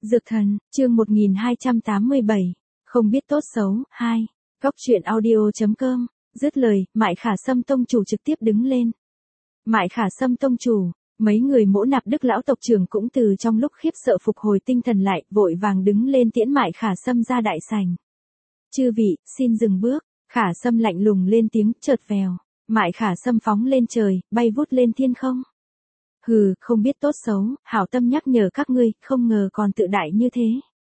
Dược thần, chương 1287, không biết tốt xấu, 2. Góc truyện audio.com, dứt lời, Mại Khả Sâm tông chủ trực tiếp đứng lên. Mại Khả Sâm tông chủ, mấy người Mỗ Nạp Đức lão tộc trưởng cũng từ trong lúc khiếp sợ phục hồi tinh thần lại, vội vàng đứng lên tiễn Mại Khả Sâm ra đại sảnh. Chư vị, xin dừng bước. Khả Sâm lạnh lùng lên tiếng, chợt vèo. Mại Khả Sâm phóng lên trời, bay vút lên thiên không. Hừ, không biết tốt xấu, hảo tâm nhắc nhở các ngươi, không ngờ còn tự đại như thế.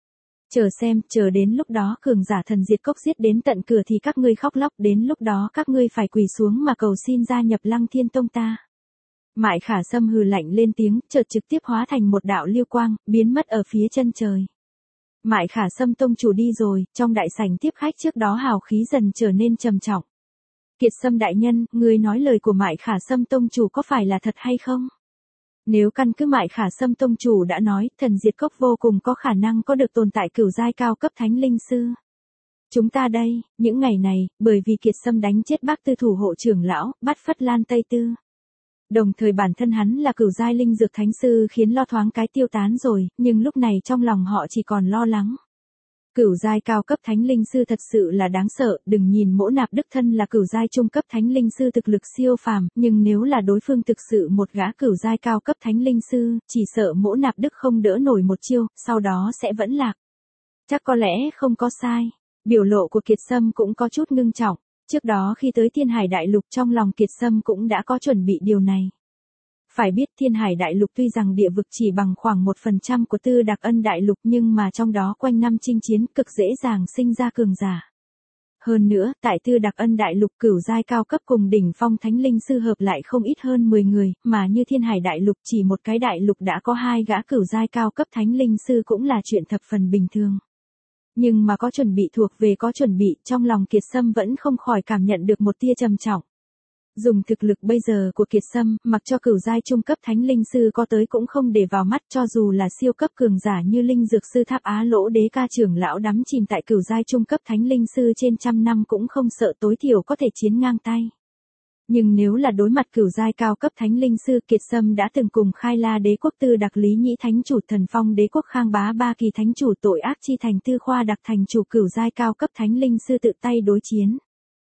Chờ xem, chờ đến lúc đó cường giả thần diệt cốc giết đến tận cửa thì các ngươi khóc lóc, đến lúc đó các ngươi phải quỳ xuống mà cầu xin gia nhập Lăng Thiên Tông ta. Mại Khả Sâm hừ lạnh lên tiếng, chợt trực tiếp hóa thành một đạo lưu quang, biến mất ở phía chân trời. Mại Khả Sâm tông chủ đi rồi, trong đại sảnh tiếp khách trước đó hào khí dần trở nên trầm trọng. Kiệt Sâm đại nhân, ngươi nói lời của Mại Khả Sâm tông chủ có phải là thật hay không? Nếu căn cứ Mại Khả Sâm tông chủ đã nói, thần diệt cốc vô cùng có khả năng có được tồn tại cửu giai cao cấp thánh linh sư. Chúng ta đây, những ngày này, bởi vì Kiệt Sâm đánh chết Bác Tư thủ hộ trưởng lão, bắt Phất Lan Tây Tư. Đồng thời bản thân hắn là cửu giai linh dược thánh sư khiến lo thoáng cái tiêu tán rồi, nhưng lúc này trong lòng họ chỉ còn lo lắng. Cửu giai cao cấp thánh linh sư thật sự là đáng sợ, đừng nhìn Mỗ Nạp Đức thân là cửu giai trung cấp thánh linh sư thực lực siêu phàm, nhưng nếu là đối phương thực sự một gã cửu giai cao cấp thánh linh sư, chỉ sợ Mỗ Nạp Đức không đỡ nổi một chiêu, sau đó sẽ vẫn lạc. Chắc có lẽ không có sai. Biểu lộ của Kiệt Sâm cũng có chút ngưng trọng, trước đó khi tới Thiên Hải Đại Lục trong lòng Kiệt Sâm cũng đã có chuẩn bị điều này. Phải biết Thiên Hải Đại Lục tuy rằng địa vực chỉ bằng khoảng 1% của Tư Đạc Ân Đại Lục nhưng mà trong đó quanh năm chinh chiến cực dễ dàng sinh ra cường giả. Hơn nữa, tại Tư Đạc Ân Đại Lục cửu giai cao cấp cùng đỉnh phong thánh linh sư hợp lại không ít hơn 10 người, mà như Thiên Hải Đại Lục chỉ một cái đại lục đã có 2 gã cửu giai cao cấp thánh linh sư cũng là chuyện thập phần bình thường. Nhưng mà có chuẩn bị thuộc về có chuẩn bị, trong lòng Kiệt Sâm vẫn không khỏi cảm nhận được một tia trầm trọng. Dùng thực lực bây giờ của Kiệt Sâm, mặc cho cửu giai trung cấp thánh linh sư có tới cũng không để vào mắt, cho dù là siêu cấp cường giả như linh dược sư Tháp Á Lỗ Đế Ca trưởng lão đắm chìm tại cửu giai trung cấp thánh linh sư trên trăm năm cũng không sợ, tối thiểu có thể chiến ngang tay. Nhưng nếu là đối mặt cửu giai cao cấp thánh linh sư, Kiệt Sâm đã từng cùng Khai La Đế quốc Tư Đạc Lý Nhĩ thánh chủ, Thần Phong Đế quốc Khang Bá Ba Kỳ thánh chủ, Tội Ác Chi thành Tư Khoa Đặc thành chủ cửu giai cao cấp thánh linh sư tự tay đối chiến.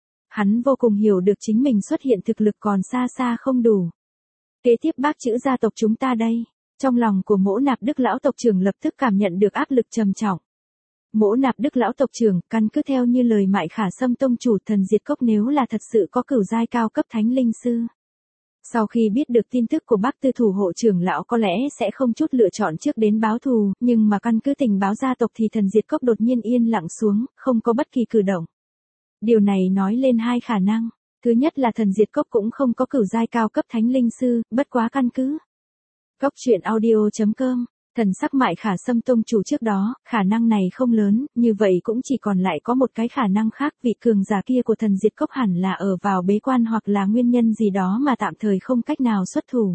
Hắn vô cùng hiểu được chính mình xuất hiện thực lực còn xa xa không đủ. Kế tiếp bác chữ gia tộc chúng ta đây. Trong lòng của Mỗ Nạp Đức lão tộc trưởng lập tức cảm nhận được áp lực trầm trọng. Mỗ Nạp Đức lão tộc trưởng, căn cứ theo như lời Mại Khả Sâm tông chủ, thần diệt cốc nếu là thật sự có cửu giai cao cấp thánh linh sư. Sau khi biết được tin tức của Bác Tư thủ hộ trưởng lão có lẽ sẽ không chút lựa chọn trước đến báo thù, nhưng mà căn cứ tình báo gia tộc thì thần diệt cốc đột nhiên yên lặng xuống, không có bất kỳ cử động. Điều này nói lên hai khả năng. Thứ nhất là thần diệt cốc cũng không có cửu giai cao cấp thánh linh sư, bất quá căn cứ. Góc truyện audio.com, thần sắc Mại Khả Sâm tông chủ trước đó, khả năng này không lớn, như vậy cũng chỉ còn lại có một cái khả năng khác, vị cường giả kia của thần diệt cốc hẳn là ở vào bế quan hoặc là nguyên nhân gì đó mà tạm thời không cách nào xuất thủ.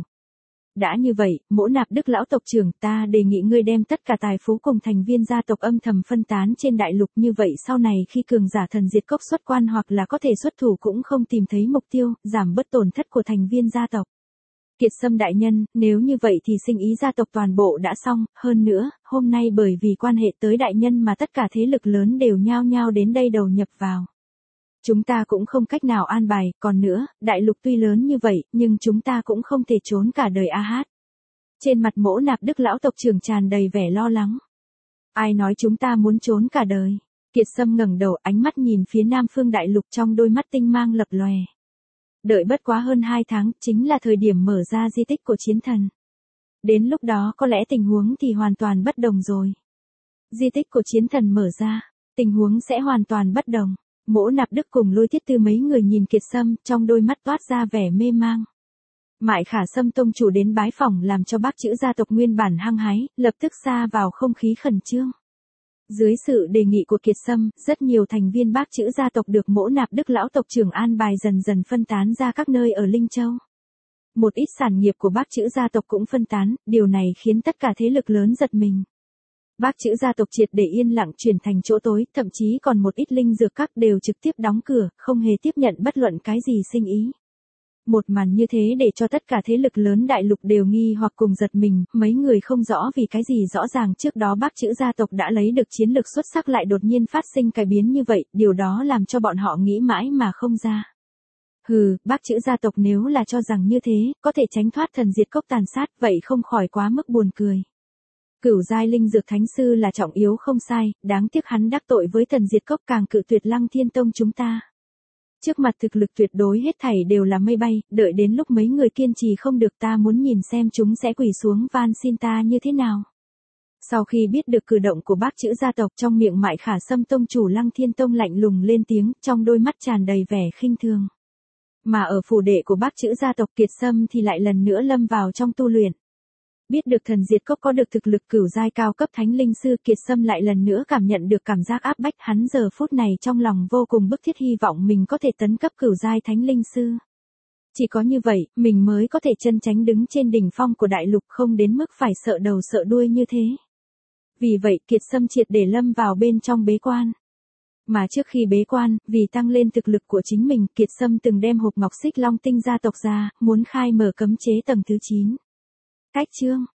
Đã như vậy, Mỗ Nạp Đức lão tộc trưởng, ta đề nghị ngươi đem tất cả tài phú cùng thành viên gia tộc âm thầm phân tán trên đại lục, như vậy sau này khi cường giả thần diệt cốc xuất quan hoặc là có thể xuất thủ cũng không tìm thấy mục tiêu, giảm bớt tổn thất của thành viên gia tộc. Kiệt Sâm đại nhân, nếu như vậy thì sinh ý gia tộc toàn bộ đã xong, hơn nữa, hôm nay bởi vì quan hệ tới đại nhân mà tất cả thế lực lớn đều nhao nhao đến đây đầu nhập vào. Chúng ta cũng không cách nào an bài, còn nữa, đại lục tuy lớn như vậy, nhưng chúng ta cũng không thể trốn cả đời a hát. Trên mặt Mỗ Nạp Đức lão tộc trưởng tràn đầy vẻ lo lắng. Ai nói chúng ta muốn trốn cả đời? Kiệt Sâm ngẩng đầu, ánh mắt nhìn phía Nam Phương đại lục, trong đôi mắt tinh mang lập lòe. Đợi bất quá hơn 2 tháng, chính là thời điểm mở ra di tích của chiến thần. Đến lúc đó có lẽ tình huống thì hoàn toàn bất đồng rồi. Di tích của chiến thần mở ra, tình huống sẽ hoàn toàn bất đồng. Mỗ Nạp Đức cùng Lôi Thiết Tư mấy người nhìn Kiệt Sâm, trong đôi mắt toát ra vẻ mê mang. Mại Khả Sâm tông chủ đến bái phỏng làm cho bác chữ gia tộc nguyên bản hăng hái, lập tức sa vào không khí khẩn trương. Dưới sự đề nghị của Kiệt Sâm, rất nhiều thành viên bác chữ gia tộc được Mỗ Nạp Đức lão tộc trưởng an bài dần dần phân tán ra các nơi ở Linh Châu. Một ít sản nghiệp của bác chữ gia tộc cũng phân tán, điều này khiến tất cả thế lực lớn giật mình. Bác chữ gia tộc triệt để yên lặng chuyển thành chỗ tối, thậm chí còn một ít linh dược các đều trực tiếp đóng cửa, không hề tiếp nhận bất luận cái gì sinh ý. Một màn như thế để cho tất cả thế lực lớn đại lục đều nghi hoặc cùng giật mình, mấy người không rõ vì cái gì rõ ràng trước đó Bác Chữ gia tộc đã lấy được chiến lược xuất sắc lại đột nhiên phát sinh cải biến như vậy, điều đó làm cho bọn họ nghĩ mãi mà không ra. Hừ, Bác Chữ gia tộc nếu là cho rằng như thế, có thể tránh thoát thần diệt cốc tàn sát, vậy không khỏi quá mức buồn cười. Cửu giai linh dược thánh sư là trọng yếu không sai, đáng tiếc hắn đắc tội với thần diệt cốc càng cự tuyệt Lăng Thiên Tông chúng ta. Trước mặt thực lực tuyệt đối hết thảy đều là mây bay, đợi đến lúc mấy người kiên trì không được ta muốn nhìn xem chúng sẽ quỳ xuống van xin ta như thế nào. Sau khi biết được cử động của Bác Chữ gia tộc trong miệng Mại Khả Sâm tông chủ Lăng Thiên Tông lạnh lùng lên tiếng, trong đôi mắt tràn đầy vẻ khinh thường. Mà ở phủ đệ của Bác Chữ gia tộc Kiệt Sâm thì lại lần nữa lâm vào trong tu luyện. Biết được thần diệt cốc có được thực lực cửu giai cao cấp thánh linh sư, Kiệt Sâm lại lần nữa cảm nhận được cảm giác áp bách, hắn giờ phút này trong lòng vô cùng bức thiết hy vọng mình có thể tấn cấp cửu giai thánh linh sư. Chỉ có như vậy, mình mới có thể chân chánh đứng trên đỉnh phong của đại lục không đến mức phải sợ đầu sợ đuôi như thế. Vì vậy Kiệt Sâm triệt để lâm vào bên trong bế quan. Mà trước khi bế quan, vì tăng lên thực lực của chính mình, Kiệt Sâm từng đem hộp ngọc Xích Long Tinh gia tộc ra, muốn khai mở cấm chế tầng thứ 9. Cách chương